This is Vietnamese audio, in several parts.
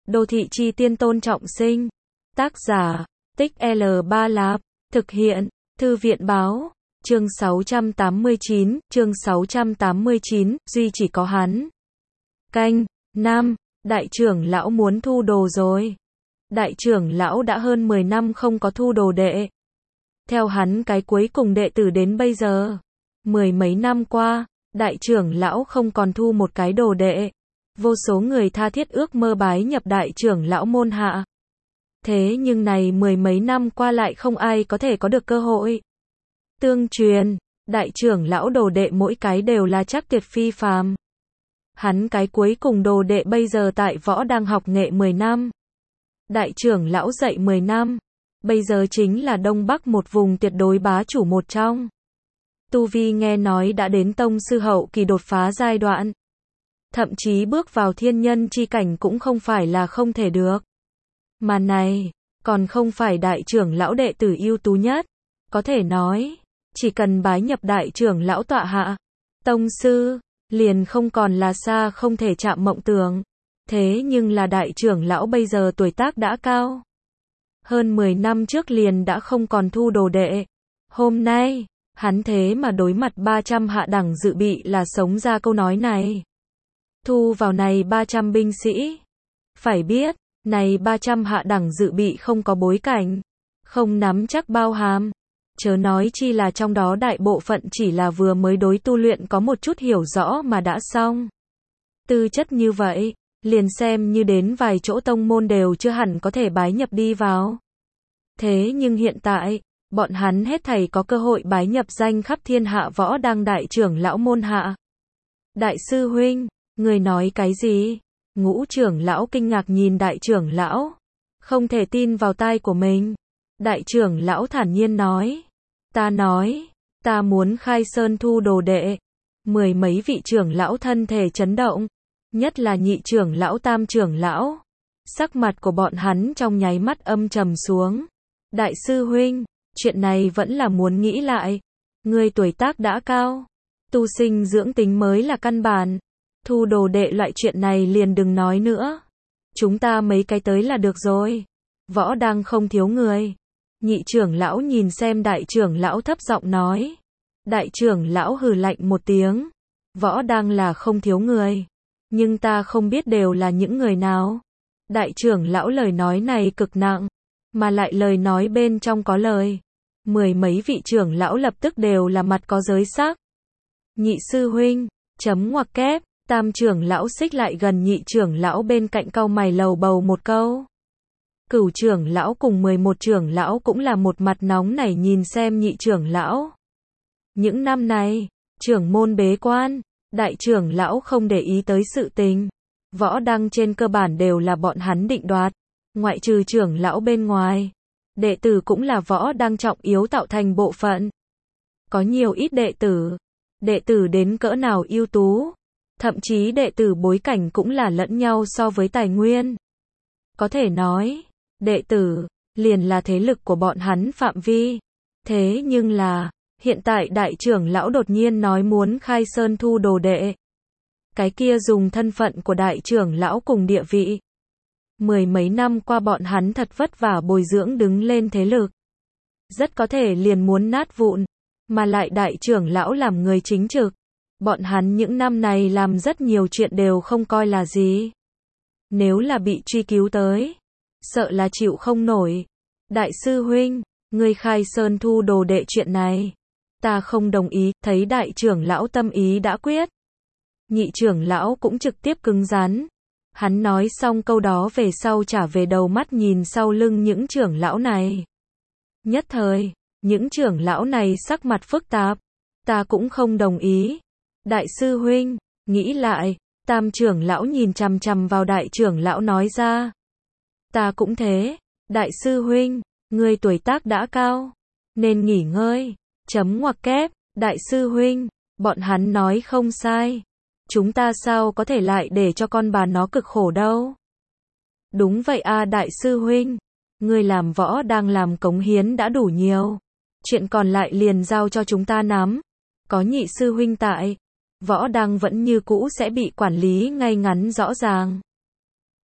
Đô thị chi tiên Tôn Trọng Sinh. Tác giả, Tích L3 Lạp. Thực hiện, Thư viện báo. Chương 689, duy chỉ có hắn. Canh, Nam, đại trưởng lão muốn thu đồ rồi. Đại trưởng lão đã hơn 10 năm không có thu đồ đệ. Theo hắn cái cuối cùng đệ tử đến bây giờ. Mười mấy năm qua, đại trưởng lão không còn thu một cái đồ đệ. Vô số người tha thiết ước mơ bái nhập đại trưởng lão môn hạ. Thế nhưng này mười mấy năm qua lại không ai có thể có được cơ hội. Tương truyền, đại trưởng lão đồ đệ mỗi cái đều là chắc tuyệt phi phàm. Hắn cái cuối cùng đồ đệ bây giờ tại võ đang học nghệ 10 năm. Đại trưởng lão dạy 10 năm. Bây giờ chính là Đông Bắc một vùng tuyệt đối bá chủ một trong. Tu vi nghe nói đã đến tông sư hậu kỳ đột phá giai đoạn. Thậm chí bước vào thiên nhân chi cảnh cũng không phải là không thể được. Mà này, còn không phải đại trưởng lão đệ tử ưu tú nhất. Có thể nói, chỉ cần bái nhập đại trưởng lão tọa hạ, tông sư, liền không còn là xa không thể chạm mộng tưởng. Thế nhưng là đại trưởng lão bây giờ tuổi tác đã cao. Hơn 10 năm trước liền đã không còn thu đồ đệ. Hôm nay, hắn thế mà đối mặt 300 hạ đẳng dự bị là sống ra câu nói này. Thu vào này 300 binh sĩ. Phải biết, này 300 hạ đẳng dự bị không có bối cảnh, không nắm chắc bao hàm. Chớ nói chi là trong đó đại bộ phận chỉ là vừa mới đối tu luyện có một chút hiểu rõ mà đã xong. Tư chất như vậy, liền xem như đến vài chỗ tông môn đều chưa hẳn có thể bái nhập đi vào. Thế nhưng hiện tại, bọn hắn hết thảy có cơ hội bái nhập danh khắp thiên hạ võ đang đại trưởng lão môn hạ. Đại sư huynh, người nói cái gì? Ngũ trưởng lão kinh ngạc nhìn đại trưởng lão, không thể tin vào tai của mình. Đại trưởng lão thản nhiên nói, ta muốn khai sơn thu đồ đệ. Mười mấy vị trưởng lão thân thể chấn động, nhất là nhị trưởng lão tam trưởng lão. Sắc mặt của bọn hắn trong nháy mắt âm trầm xuống. Đại sư huynh, chuyện này vẫn là muốn nghĩ lại. Người tuổi tác đã cao, tu sinh dưỡng tính mới là căn bản. Thu đồ đệ loại chuyện này liền đừng nói nữa. Chúng ta mấy cái tới là được rồi. Võ đang không thiếu người. Nhị trưởng lão nhìn xem đại trưởng lão thấp giọng nói. Đại trưởng lão hừ lạnh một tiếng. Võ đang là không thiếu người. Nhưng ta không biết đều là những người nào. Đại trưởng lão lời nói này cực nặng. Mà lại lời nói bên trong có lời. Mười mấy vị trưởng lão lập tức đều là mặt có giới sắc. Nhị sư huynh, chấm ngoặc kép. Tam trưởng lão xích lại gần nhị trưởng lão bên cạnh cau mày lầu bầu một câu. Cửu trưởng lão cùng 11 trưởng lão cũng là một mặt nóng nảy nhìn xem nhị trưởng lão. Những năm này, trưởng môn bế quan, đại trưởng lão không để ý tới sự tình. Võ đăng trên cơ bản đều là bọn hắn định đoạt, ngoại trừ trưởng lão bên ngoài. Đệ tử cũng là võ đăng trọng yếu tạo thành bộ phận. Có nhiều ít đệ tử đến cỡ nào ưu tú. Thậm chí đệ tử bối cảnh cũng là lẫn nhau so với tài nguyên. Có thể nói, đệ tử, liền là thế lực của bọn hắn phạm vi. Thế nhưng là, hiện tại đại trưởng lão đột nhiên nói muốn khai sơn thu đồ đệ. Cái kia dùng thân phận của đại trưởng lão cùng địa vị. Mười mấy năm qua bọn hắn thật vất vả bồi dưỡng đứng lên thế lực. Rất có thể liền muốn nát vụn, mà lại đại trưởng lão làm người chính trực. Bọn hắn những năm này làm rất nhiều chuyện đều không coi là gì. Nếu là bị truy cứu tới, sợ là chịu không nổi. Đại sư huynh, ngươi khai sơn thu đồ đệ chuyện này, ta không đồng ý. Thấy đại trưởng lão tâm ý đã quyết, nhị trưởng lão cũng trực tiếp cứng rắn. Hắn nói xong câu đó về sau trả về đầu mắt nhìn sau lưng những trưởng lão này. Nhất thời, những trưởng lão này sắc mặt phức tạp. Ta cũng không đồng ý. Đại sư huynh, nghĩ lại. Tam trưởng lão nhìn chằm chằm vào đại trưởng lão nói ra. Ta cũng thế. Đại sư huynh, ngươi tuổi tác đã cao, nên nghỉ ngơi. Chấm ngoặc kép. Đại sư huynh, bọn hắn nói không sai. Chúng ta sao có thể lại để cho con bà nó cực khổ đâu. Đúng vậy a đại sư huynh. Ngươi làm võ đang làm cống hiến đã đủ nhiều. Chuyện còn lại liền giao cho chúng ta nắm. Có nhị sư huynh tại, võ đang vẫn như cũ sẽ bị quản lý ngay ngắn rõ ràng.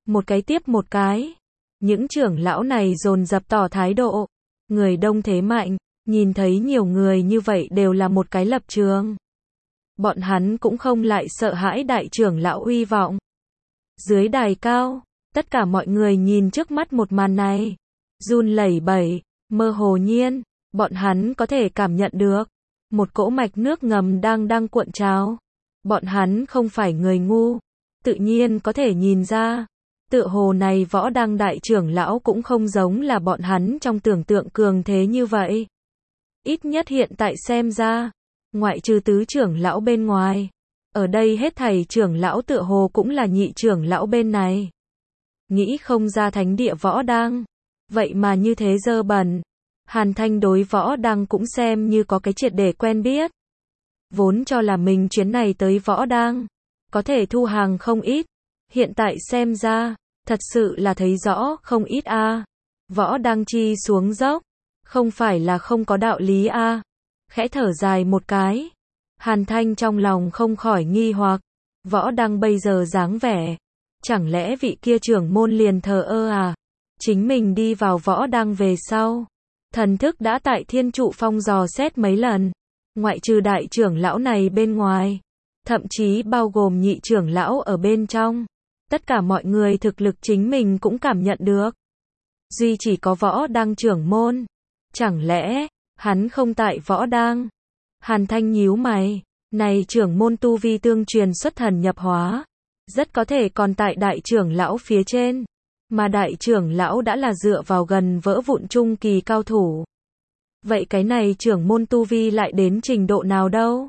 một cái tiếp một cái. Những trưởng lão này dồn dập tỏ thái độ. Người đông thế mạnh, nhìn thấy nhiều người như vậy đều là một cái lập trường. Bọn hắn cũng không lại sợ hãi đại trưởng lão uy vọng. Dưới đài cao, tất cả mọi người nhìn trước mắt một màn này. Run lẩy bẩy, mơ hồ nhiên, bọn hắn có thể cảm nhận được. Một cỗ mạch nước ngầm đang cuộn trào. Bọn hắn không phải người ngu. Tự nhiên có thể nhìn ra. Tựa hồ này Võ Đăng đại trưởng lão cũng không giống là bọn hắn trong tưởng tượng cường thế như vậy. Ít nhất hiện tại xem ra, ngoại trừ tứ trưởng lão bên ngoài, ở đây hết thảy trưởng lão tựa hồ cũng là nhị trưởng lão bên này. Nghĩ không ra thánh địa Võ Đăng, vậy mà như thế dơ bẩn. Hàn Thanh đối Võ Đăng cũng xem như có cái triệt để quen biết. Vốn cho là mình chuyến này tới Võ Đăng, có thể thu hàng không ít. Hiện tại xem ra, thật sự là thấy rõ không ít a. Võ Đăng chi xuống dốc, không phải là không có đạo lý a. Khẽ thở dài một cái. Hàn Thanh trong lòng không khỏi nghi hoặc. Võ Đăng bây giờ dáng vẻ. Chẳng lẽ vị kia trưởng môn liền thờ ơ à? Chính mình đi vào Võ Đăng về sau. Thần thức đã tại Thiên Trụ Phong dò xét mấy lần. Ngoại trừ đại trưởng lão này bên ngoài. Thậm chí bao gồm nhị trưởng lão ở bên trong. Tất cả mọi người thực lực chính mình cũng cảm nhận được. Duy chỉ có Võ Đăng trưởng môn. Chẳng lẽ, hắn không tại Võ Đăng? Hàn Thanh nhíu mày. Này trưởng môn tu vi tương truyền xuất thần nhập hóa. Rất có thể còn tại đại trưởng lão phía trên. Mà đại trưởng lão đã là dựa vào gần vỡ vụn trung kỳ cao thủ. Vậy cái này trưởng môn tu vi lại đến trình độ nào đâu?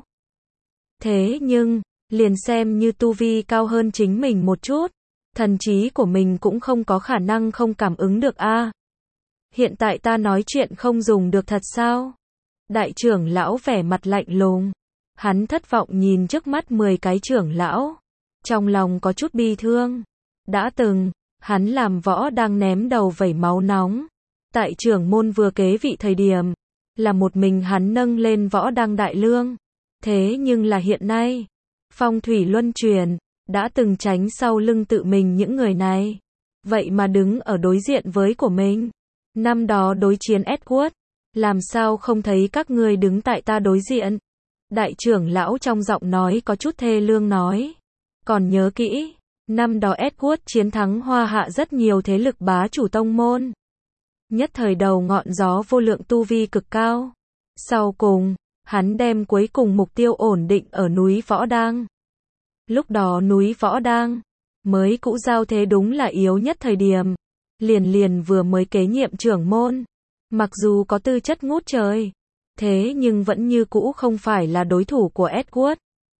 Thế nhưng, liền xem như tu vi cao hơn chính mình một chút, thần trí của mình cũng không có khả năng không cảm ứng được a. Hiện tại ta nói chuyện không dùng được thật sao? Đại trưởng lão vẻ mặt lạnh lùng. Hắn thất vọng nhìn trước mắt 10 cái trưởng lão. Trong lòng có chút bi thương. Đã từng, hắn làm Võ Đăng ném đầu vẩy máu nóng. Tại trưởng môn vừa kế vị thời điểm, là một mình hắn nâng lên Võ Đăng đại lương. Thế nhưng là hiện nay, phong thủy luân chuyển, đã từng tránh sau lưng tự mình những người này. Vậy mà đứng ở đối diện với của mình. Năm đó đối chiến Edward, làm sao không thấy các ngươi đứng tại ta đối diện? Đại trưởng lão trong giọng nói có chút thê lương nói. Còn nhớ kỹ, năm đó Edward chiến thắng Hoa Hạ rất nhiều thế lực bá chủ tông môn. Nhất thời đầu ngọn gió vô lượng tu vi cực cao. Sau cùng, hắn đem cuối cùng mục tiêu ổn định ở núi Võ Đăng. Lúc đó núi Võ Đăng, mới cũ giao thế đúng là yếu nhất thời điểm. Liền vừa mới kế nhiệm trưởng môn. Mặc dù có tư chất ngút trời, thế nhưng vẫn như cũ không phải là đối thủ của Edward.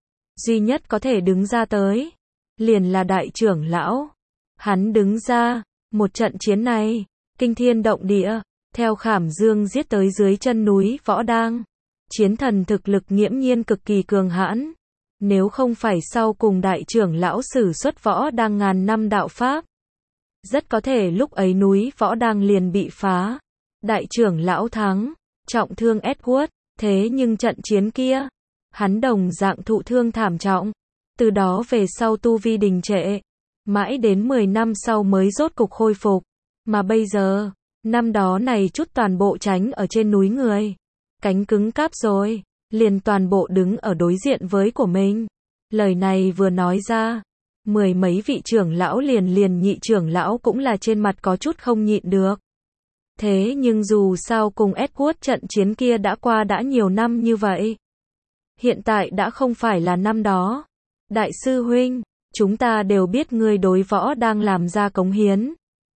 Duy nhất có thể đứng ra tới, liền là đại trưởng lão. Hắn đứng ra, một trận chiến này, kinh thiên động địa, theo Khảm Dương giết tới dưới chân núi Võ Đăng. Chiến thần thực lực nghiễm nhiên cực kỳ cường hãn. Nếu không phải sau cùng đại trưởng lão sử xuất Võ Đăng ngàn năm đạo pháp, rất có thể lúc ấy núi Võ Đăng liền bị phá. Đại trưởng lão thắng, trọng thương Edward, thế nhưng trận chiến kia, hắn đồng dạng thụ thương thảm trọng. Từ đó về sau tu vi đình trệ, mãi đến 10 năm sau mới rốt cục khôi phục. Mà bây giờ, năm đó này chút toàn bộ tránh ở trên núi người. Cánh cứng cáp rồi, liền toàn bộ đứng ở đối diện với của mình. Lời này vừa nói ra, 10 mấy vị trưởng lão liền nhị trưởng lão cũng là trên mặt có chút không nhịn được. Thế nhưng dù sao cùng Edward trận chiến kia đã qua đã nhiều năm như vậy. Hiện tại đã không phải là năm đó. Đại sư huynh, chúng ta đều biết ngươi đối Võ đang làm ra cống hiến.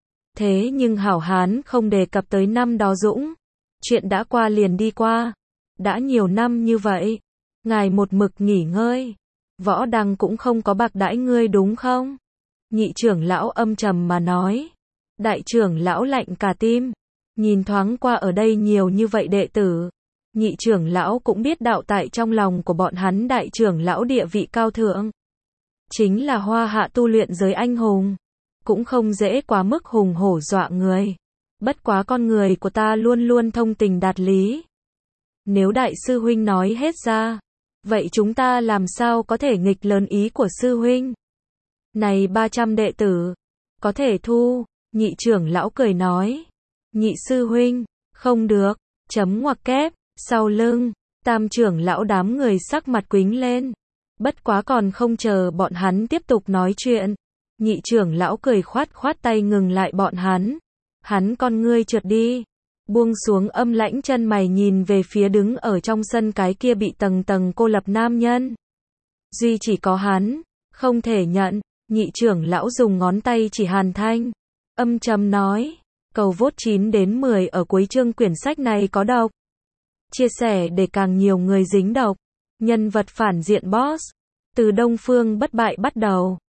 Thế nhưng hảo hán không đề cập tới năm đó dũng. Chuyện đã qua liền đi qua. Đã nhiều năm như vậy. Ngài một mực nghỉ ngơi. Võ Đăng cũng không có bạc đãi ngươi đúng không? Nhị trưởng lão âm trầm mà nói. Đại trưởng lão lạnh cả tim. Nhìn thoáng qua ở đây nhiều như vậy đệ tử. Nhị trưởng lão cũng biết đạo tại trong lòng của bọn hắn đại trưởng lão địa vị cao thượng. Chính là Hoa Hạ tu luyện giới anh hùng. Cũng không dễ quá mức hùng hổ dọa người. Bất quá con người của ta luôn luôn thông tình đạt lý. Nếu đại sư huynh nói hết ra, vậy chúng ta làm sao có thể nghịch lớn ý của sư huynh? Này 300 đệ tử, Có thể thu, nhị trưởng lão cười nói. Nhị sư huynh, không được, chấm ngoặc kép, sau lưng, tam trưởng lão đám người sắc mặt quính lên. Bất quá còn không chờ bọn hắn tiếp tục nói chuyện. Nhị trưởng lão cười khoát khoát tay ngừng lại bọn hắn. Hắn con ngươi trượt đi. Buông xuống âm lãnh chân mày nhìn về phía đứng ở trong sân cái kia bị tầng tầng cô lập nam nhân. Duy chỉ có hắn, không thể nhận. Nhị trưởng lão dùng ngón tay chỉ Hàn Thanh. Âm trầm nói. Cầu vote 9 đến 10 ở cuối chương quyển sách này có độc. Chia sẻ để càng nhiều người dính độc. Nhân vật phản diện boss. Từ Đông Phương Bất Bại bắt đầu.